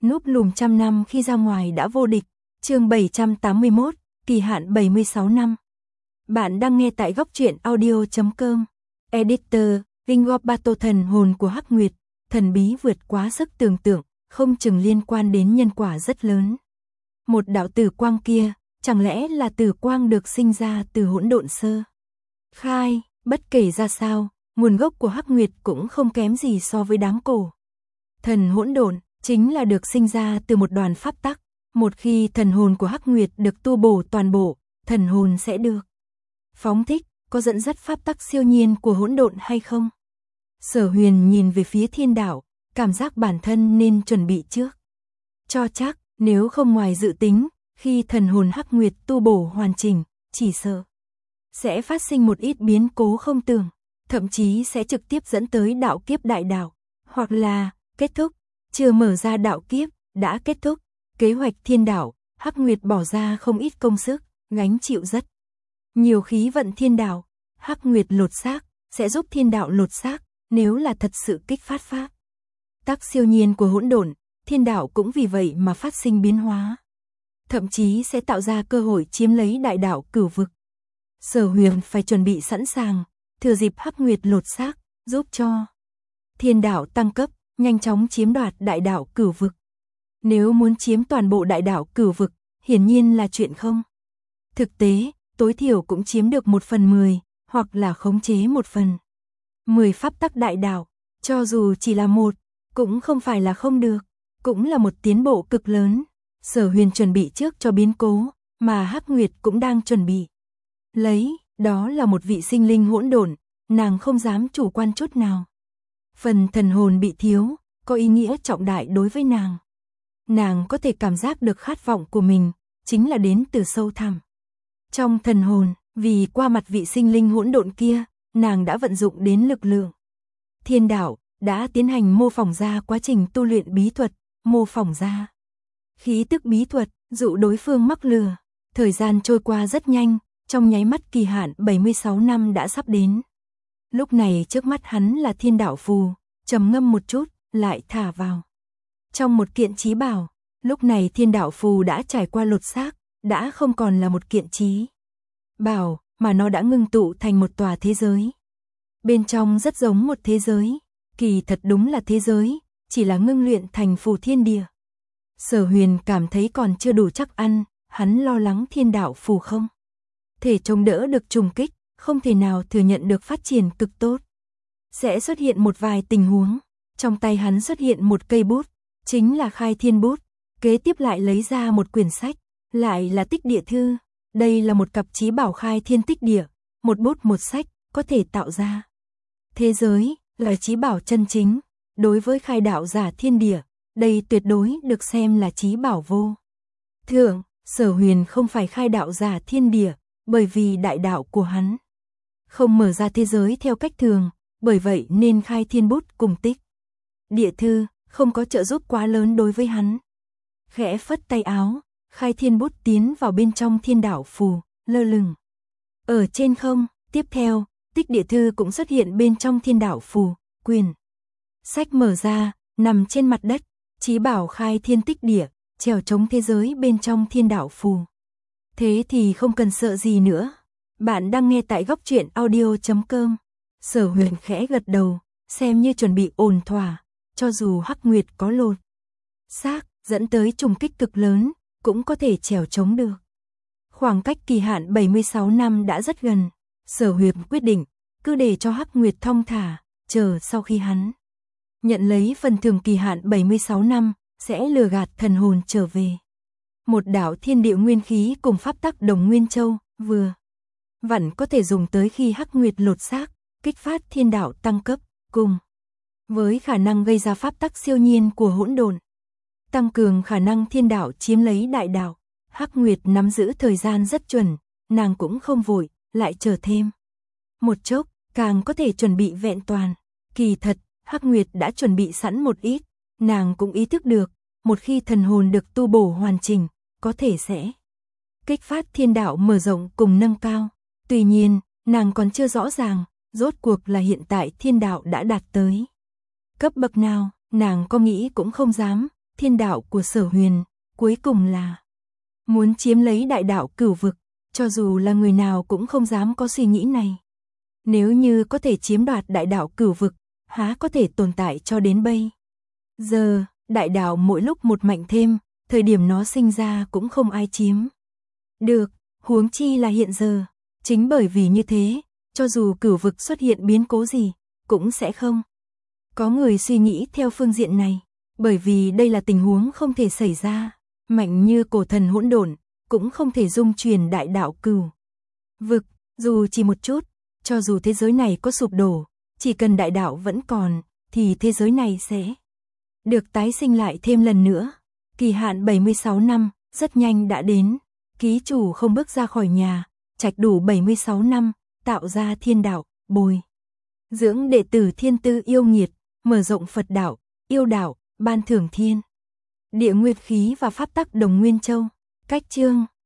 Núp lùm trăm năm khi ra ngoài đã vô địch. Chương 781, kỳ hạn 76 năm. Bạn đang nghe tại góc truyện audio.com. Editor, Ringobato, thần hồn của Hắc Nguyệt, thần bí vượt quá sức tưởng tượng, không chừng liên quan đến nhân quả rất lớn. Một đạo tử quang kia, chẳng lẽ là tử quang được sinh ra từ hỗn độn sơ khai, bất kể ra sao, nguồn gốc của Hắc Nguyệt cũng không kém gì so với đám cổ. Thần hỗn độn chính là được sinh ra từ một đoàn pháp tắc, một khi thần hồn của Hắc Nguyệt được tu bổ toàn bộ, thần hồn sẽ được phóng thích, có dẫn dắt pháp tắc siêu nhiên của hỗn độn hay không? Sở Huyền nhìn về phía thiên đạo, cảm giác bản thân nên chuẩn bị trước. Cho chắc, nếu không ngoài dự tính, khi thần hồn Hắc Nguyệt tu bổ hoàn chỉnh, chỉ sợ sẽ phát sinh một ít biến cố không tưởng, thậm chí sẽ trực tiếp dẫn tới đạo kiếp đại đạo, hoặc là kết thúc, chưa mở ra đạo kiếp, đã kết thúc. Kế hoạch thiên đạo, Hắc Nguyệt bỏ ra không ít công sức, gánh chịu rất nhiều khí vận thiên đạo. Hắc Nguyệt lột xác, sẽ giúp thiên đạo lột xác, nếu là thật sự kích phát pháp tắc siêu nhiên của hỗn độn, thiên đạo cũng vì vậy mà phát sinh biến hóa. Thậm chí sẽ tạo ra cơ hội chiếm lấy đại đạo cửu vực. Sở Huyền phải chuẩn bị sẵn sàng, thừa dịp Hắc Nguyệt lột xác, giúp cho thiên đạo tăng cấp, nhanh chóng chiếm đoạt đại đạo cửu vực. Nếu muốn chiếm toàn bộ đại đạo cửu vực, hiển nhiên là chuyện không thực tế, tối thiểu cũng chiếm được 1/10, hoặc là khống chế 1/10 pháp tắc đại đạo, cho dù chỉ là một, cũng không phải là không được, cũng là một tiến bộ cực lớn. Sở Huyền chuẩn bị trước cho biến cố, mà Hắc Nguyệt cũng đang chuẩn bị lấy, đó là một vị sinh linh hỗn độn, nàng không dám chủ quan chút nào. Phần thần hồn bị thiếu, có ý nghĩa trọng đại đối với nàng. Nàng có thể cảm giác được khát vọng của mình, chính là đến từ sâu thẳm trong thần hồn, vì qua mặt vị sinh linh hỗn độn kia, nàng đã vận dụng đến lực lượng. Thiên đạo đã tiến hành mô phỏng ra quá trình tu luyện bí thuật, mô phỏng ra khí tức bí thuật, dụ đối phương mắc lừa. Thời gian trôi qua rất nhanh, trong nháy mắt kỳ hạn 76 năm đã sắp đến. Lúc này trước mắt hắn là thiên đạo phù, trầm ngâm một chút, lại thả vào trong một kiện chí bảo. Lúc này thiên đạo phù đã trải qua lột xác, đã không còn là một kiện chí bảo, mà nó đã ngưng tụ thành một tòa thế giới. Bên trong rất giống một thế giới, kỳ thật đúng là thế giới, chỉ là ngưng luyện thành phù thiên địa. Sở Huyền cảm thấy còn chưa đủ chắc ăn, hắn lo lắng thiên đạo phù không thể chống đỡ được trùng kích, không thể nào thừa nhận được phát triển cực tốt. Sẽ xuất hiện một vài tình huống. Trong tay hắn xuất hiện một cây bút, chính là khai thiên bút. Kế tiếp lại lấy ra một quyển sách, lại là tích địa thư. Đây là một cặp chí bảo khai thiên tích địa, một bút một sách, có thể tạo ra thế giới, là chí bảo chân chính. Đối với khai đạo giả thiên địa, đây tuyệt đối được xem là chí bảo vô thượng. Sở Huyền không phải khai đạo giả thiên địa, bởi vì đại đạo của hắn không mở ra thế giới theo cách thường, bởi vậy nên khai thiên bút cùng tích địa thư không có trợ giúp quá lớn đối với hắn. Khẽ phất tay áo, khai thiên bút tiến vào bên trong thiên đạo phù, lơ lửng ở trên không. Tiếp theo, tích địa thư cũng xuất hiện bên trong thiên đạo phù, quyển sách mở ra, nằm trên mặt đất, chí bảo khai thiên tích địa, trèo chống thế giới bên trong thiên đạo phù. Thế thì không cần sợ gì nữa. Bạn đang nghe tại góc truyện audio.com. Sở Huyền khẽ gật đầu, xem như chuẩn bị ổn thỏa, cho dù Hắc Nguyệt có lột xác, dẫn tới trùng kích cực lớn, cũng có thể trèo chống được. Khoảng cách kỳ hạn 76 năm đã rất gần. Sở Huyền quyết định, cứ để cho Hắc Nguyệt thong thả, chờ sau khi hắn nhận lấy phần thưởng kỳ hạn 76 năm, sẽ lừa gạt thần hồn trở về. Một đạo thiên địa nguyên khí cùng pháp tắc đồng nguyên châu, vừa vặn có thể dùng tới khi Hắc Nguyệt lột xác, kích phát thiên đạo tăng cấp, cùng với khả năng gây ra pháp tắc siêu nhiên của hỗn độn, tăng cường khả năng thiên đạo chiếm lấy đại đạo. Hắc Nguyệt nắm giữ thời gian rất chuẩn, nàng cũng không vội, lại chờ thêm một chốc, càng có thể chuẩn bị vẹn toàn. Kỳ thật, Hắc Nguyệt đã chuẩn bị sẵn một ít, nàng cũng ý thức được, một khi thần hồn được tu bổ hoàn chỉnh, có thể sẽ kích phát thiên đạo mở rộng cùng nâng cao. Tuy nhiên, nàng còn chưa rõ ràng, rốt cuộc là hiện tại thiên đạo đã đạt tới cấp bậc nào, nàng có nghĩ cũng không dám, thiên đạo của Sở Huyền, cuối cùng là muốn chiếm lấy đại đạo cửu vực, cho dù là người nào cũng không dám có suy nghĩ này. Nếu như có thể chiếm đoạt đại đạo cửu vực, há có thể tồn tại cho đến bây giờ, đại đạo mỗi lúc một mạnh thêm, thời điểm nó sinh ra cũng không ai chiếm được, huống chi là hiện giờ. Chính bởi vì như thế, cho dù cửu vực xuất hiện biến cố gì, cũng sẽ không có người suy nghĩ theo phương diện này, bởi vì đây là tình huống không thể xảy ra, mạnh như cổ thần hỗn độn, cũng không thể dung truyền đại đạo cửu vực, dù chỉ một chút, cho dù thế giới này có sụp đổ, chỉ cần đại đạo vẫn còn, thì thế giới này sẽ được tái sinh lại thêm lần nữa. Kỳ hạn 76 năm, rất nhanh đã đến, ký chủ không bước ra khỏi nhà, trạch đủ 76 năm, tạo ra thiên đạo, bồi dưỡng đệ tử thiên tư yêu nghiệt, mở rộng Phật đạo, yêu đạo, ban thưởng thiên địa nguyên khí và pháp tắc Đồng Nguyên Châu. Cách chương